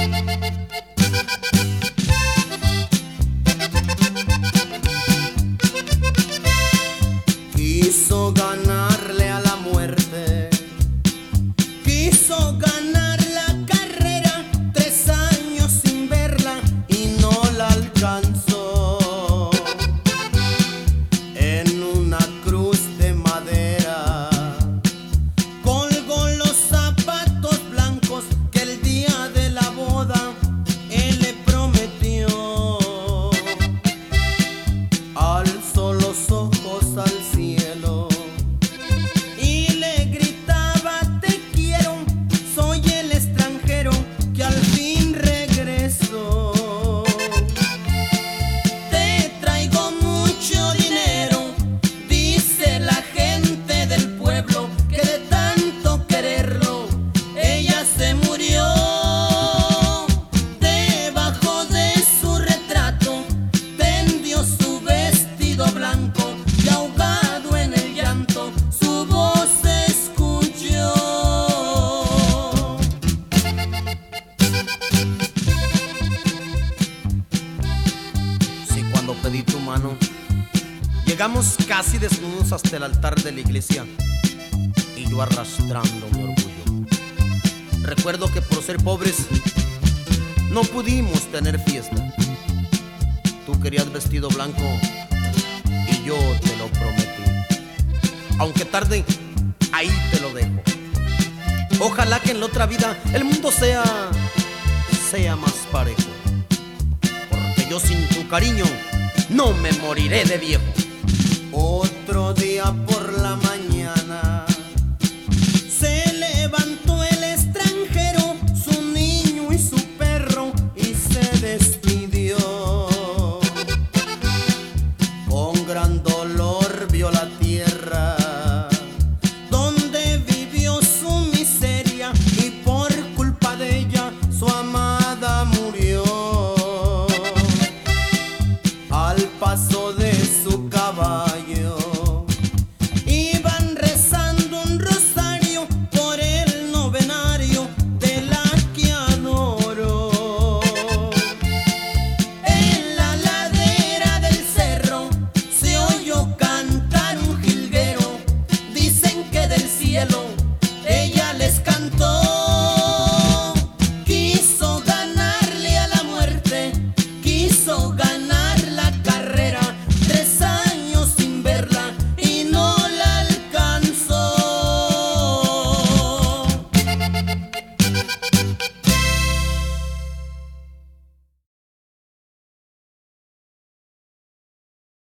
Quiso ganarle a la muerte, quiso ganar la carrera, 3 años sin verla y no la alcanzó. En una cruz de madera colgó los zapatos blancos que el día de la boda él le prometió. Alzó los ojos al cielo y le gritaba: te quiero, soy el extranjero que al fin regresó. Te traigo mucho dinero, dice la gente del pueblo, que de tanto quererlo ella se murió. Debajo de su retrato tendió su vestido blanco y ahogado en el llanto su voz se escuchó. Si cuando pedí tu mano llegamos casi desnudos hasta el altar de la iglesia y yo arrastrando mi orgullo. Recuerdo que por ser pobres no pudimos tener fiesta. Tú querías vestido blanco y yo te lo prometí. Aunque tarde, ahí te lo dejo. Ojalá que en la otra vida el mundo sea más parejo, porque yo sin tu cariño no me moriré de viejo. Otro día por la mañana